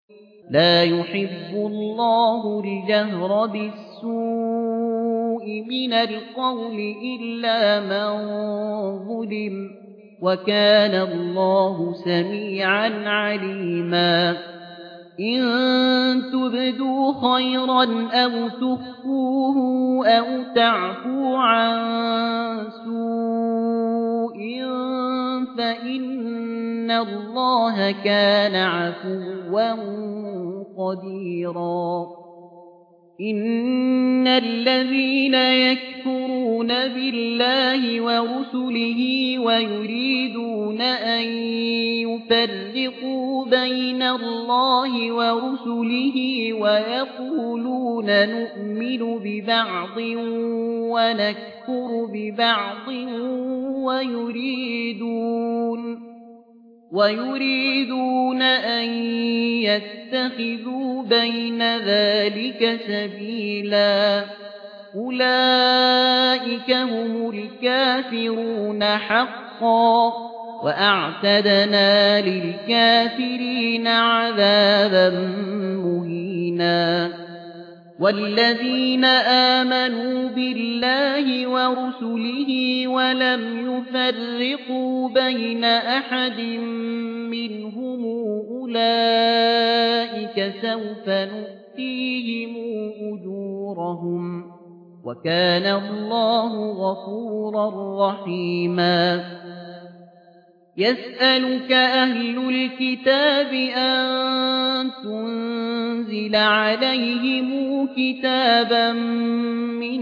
لا يحب الله الجهر بالسوء من القول إلا من ظلم وكان الله سميعا عليما إن تبدوا خيرا أو تخفوه أو تعفو عن سوء فإن الله كان عفوا قديرا إن الذين يكفرون بالله ورسله ويريدون أن يفرقوا بين الله ورسله ويقولون نؤمن ببعض ونكفر ببعض ويريدون أن يتخذوا بين ذلك سبيلا أولئك هم الكافرون حقا وأعتدنا للكافرين عذابا مهينا والذين آمنوا بالله ورسله ولم يفرقوا بين أحد منهم أولئك سوف نؤتيهم أجورهم وكان الله غفورا رحيما يسألك أهل الكتاب أن تنزل عليهم كتابا من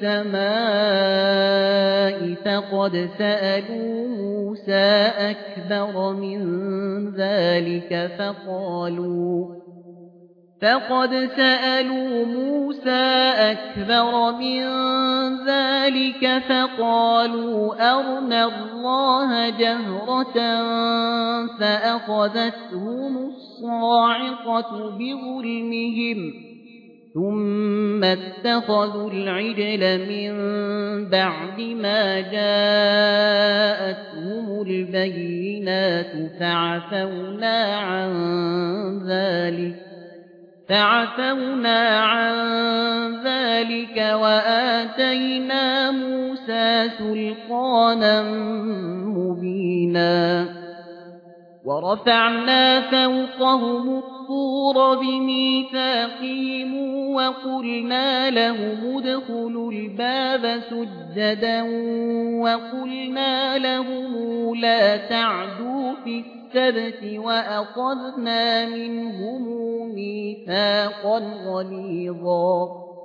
السماء فقد سألوا موسى أكبر من ذلك فقالوا أرنا الله جهرة فأخذتهم الصاعقة بظلمهم ثم اتخذوا العجل من بعد ما جاءتهم البينات فعفونا عن ذلك وآتينا موسى سلطانا مبينا ورفعنا فوقهم الطور بميثاقهم وقلنا لهم ادخلوا الباب سجدا وقلنا لهم لا تعدوا في السبت وأخذنا منهم ميثاقا غليظا